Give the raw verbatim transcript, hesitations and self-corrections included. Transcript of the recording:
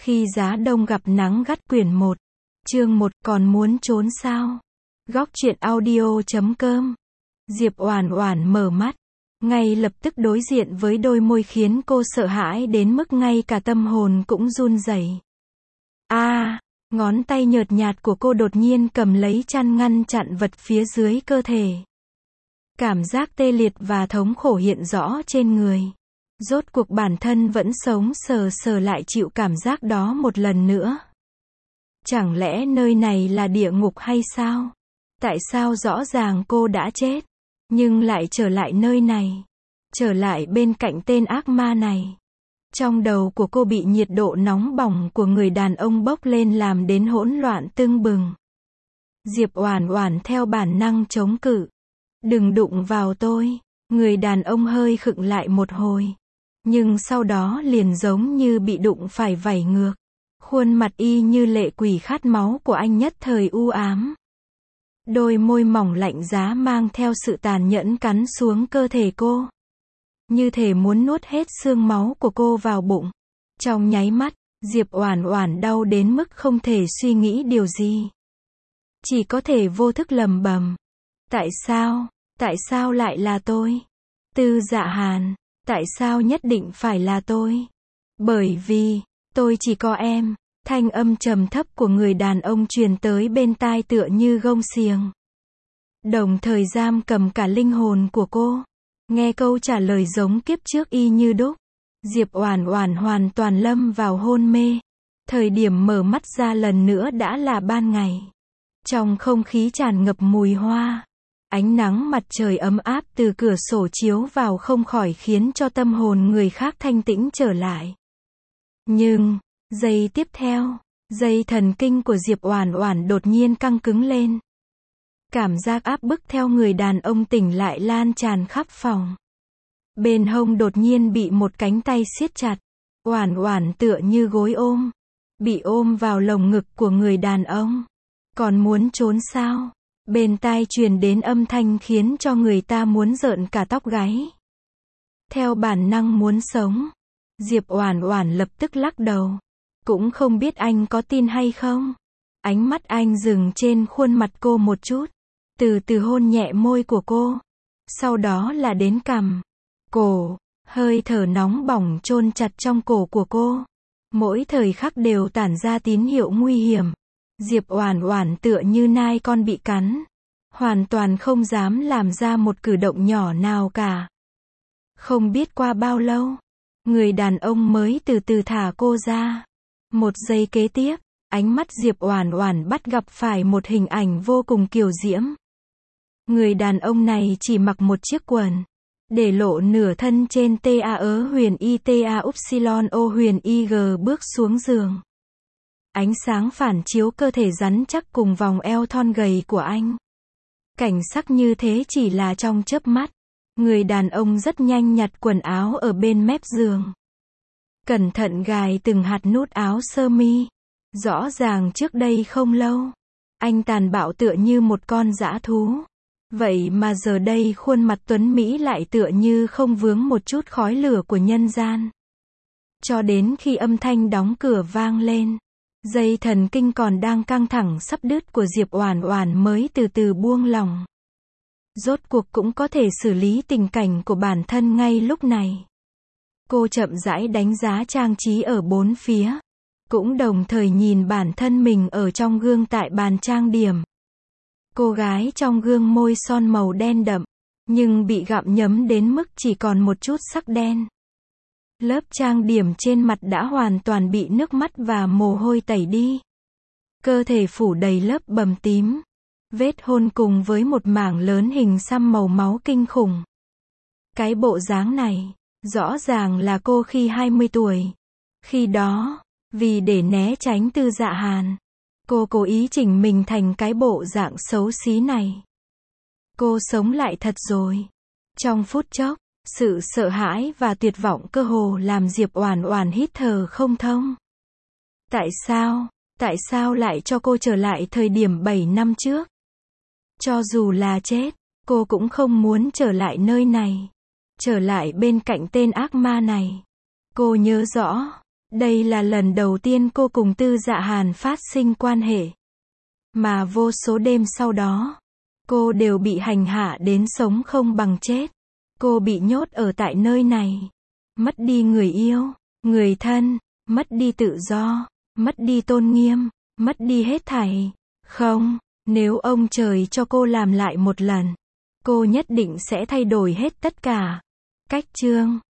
Khi giá đông gặp nắng gắt quyển một. Chương một, còn muốn trốn sao? Góc truyện audio chấm com. Diệp Oản Oản mở mắt, ngay lập tức đối diện với đôi môi khiến cô sợ hãi đến mức ngay cả tâm hồn cũng run rẩy. A, à, ngón tay nhợt nhạt của cô đột nhiên cầm lấy chăn ngăn chặn vật phía dưới cơ thể. Cảm giác tê liệt và thống khổ hiện rõ trên người. Rốt cuộc bản thân vẫn sống sờ sờ lại chịu cảm giác đó một lần nữa. Chẳng lẽ nơi này là địa ngục hay sao? Tại sao rõ ràng cô đã chết, nhưng lại trở lại nơi này? Trở lại bên cạnh tên ác ma này. Trong đầu của cô bị nhiệt độ nóng bỏng của người đàn ông bốc lên làm đến hỗn loạn tưng bừng. Diệp Oản Oản theo bản năng chống cự. Đừng đụng vào tôi. Người đàn ông hơi khựng lại một hồi. Nhưng sau đó liền giống như bị đụng phải vảy ngược. Khuôn mặt y như lệ quỷ khát máu của anh nhất thời u ám. Đôi môi mỏng lạnh giá mang theo sự tàn nhẫn cắn xuống cơ thể cô. Như thể muốn nuốt hết xương máu của cô vào bụng. Trong nháy mắt, Diệp Oản Oản đau đến mức không thể suy nghĩ điều gì. Chỉ có thể vô thức lẩm bẩm. Tại sao, tại sao lại là tôi? Tư Dạ Hàn, tại sao nhất định phải là tôi? Bởi vì, tôi chỉ có em. Thanh âm trầm thấp của người đàn ông truyền tới bên tai tựa như gông xiềng. Đồng thời giam cầm cả linh hồn của cô. Nghe câu trả lời giống kiếp trước y như đúc. Diệp Oản Oản hoàn toàn lâm vào hôn mê. Thời điểm mở mắt ra lần nữa đã là ban ngày. Trong không khí tràn ngập mùi hoa. Ánh nắng mặt trời ấm áp từ cửa sổ chiếu vào không khỏi khiến cho tâm hồn người khác thanh tĩnh trở lại. Nhưng, giây tiếp theo, dây thần kinh của Diệp Oản Oản đột nhiên căng cứng lên. Cảm giác áp bức theo người đàn ông tỉnh lại lan tràn khắp phòng. Bên hông đột nhiên bị một cánh tay siết chặt. Oản Oản tựa như gối ôm. Bị ôm vào lồng ngực của người đàn ông. Còn muốn trốn sao? Bên tai truyền đến âm thanh khiến cho người ta muốn rợn cả tóc gáy. Theo bản năng muốn sống, Diệp Oản Oản lập tức lắc đầu. Cũng không biết anh có tin hay không. Ánh mắt anh dừng trên khuôn mặt cô một chút. Từ từ hôn nhẹ môi của cô. Sau đó là đến cằm, cổ, hơi thở nóng bỏng chôn chặt trong cổ của cô. Mỗi thời khắc đều tản ra tín hiệu nguy hiểm. Diệp Oản Oản tựa như nai con bị cắn. Hoàn toàn không dám làm ra một cử động nhỏ nào cả. Không biết qua bao lâu, người đàn ông mới từ từ thả cô ra. Một giây kế tiếp, ánh mắt Diệp Oản Oản bắt gặp phải một hình ảnh vô cùng kiều diễm. Người đàn ông này chỉ mặc một chiếc quần, để lộ nửa thân trên T A ớ huyền I T A upsilon O huyền I G bước xuống giường. Ánh sáng phản chiếu cơ thể rắn chắc cùng vòng eo thon gầy của anh. Cảnh sắc như thế chỉ là trong chớp mắt. Người đàn ông rất nhanh nhặt quần áo ở bên mép giường. Cẩn thận gài từng hạt nút áo sơ mi. Rõ ràng trước đây không lâu, anh tàn bạo tựa như một con dã thú. Vậy mà giờ đây khuôn mặt tuấn Mỹ lại tựa như không vướng một chút khói lửa của nhân gian. Cho đến khi âm thanh đóng cửa vang lên, dây thần kinh còn đang căng thẳng sắp đứt của Diệp Oản Oản mới từ từ buông lỏng. Rốt cuộc cũng có thể xử lý tình cảnh của bản thân ngay lúc này. Cô chậm rãi đánh giá trang trí ở bốn phía. Cũng đồng thời nhìn bản thân mình ở trong gương tại bàn trang điểm. Cô gái trong gương môi son màu đen đậm, nhưng bị gặm nhấm đến mức chỉ còn một chút sắc đen. Lớp trang điểm trên mặt đã hoàn toàn bị nước mắt và mồ hôi tẩy đi. Cơ thể phủ đầy lớp bầm tím. Vết hôn cùng với một mảng lớn hình xăm màu máu kinh khủng. Cái bộ dáng này, rõ ràng là cô khi hai mươi tuổi. Khi đó, vì để né tránh Tư Dạ Hàn, cô cố ý chỉnh mình thành cái bộ dạng xấu xí này. Cô sống lại thật rồi. Trong phút chốc, sự sợ hãi và tuyệt vọng cơ hồ làm Diệp Oản Oản hít thở không thông. Tại sao, tại sao lại cho cô trở lại thời điểm bảy năm trước? Cho dù là chết, cô cũng không muốn trở lại nơi này. Trở lại bên cạnh tên ác ma này. Cô nhớ rõ, Đây là lần đầu tiên cô cùng Tư Dạ Hàn phát sinh quan hệ. Mà vô số đêm sau đó, cô đều bị hành hạ đến sống không bằng chết. Cô bị nhốt ở tại nơi này. Mất đi người yêu, người thân, mất đi tự do, mất đi tôn nghiêm, mất đi hết thảy. Không, nếu ông trời cho cô làm lại một lần, cô nhất định sẽ thay đổi hết tất cả. Cách chương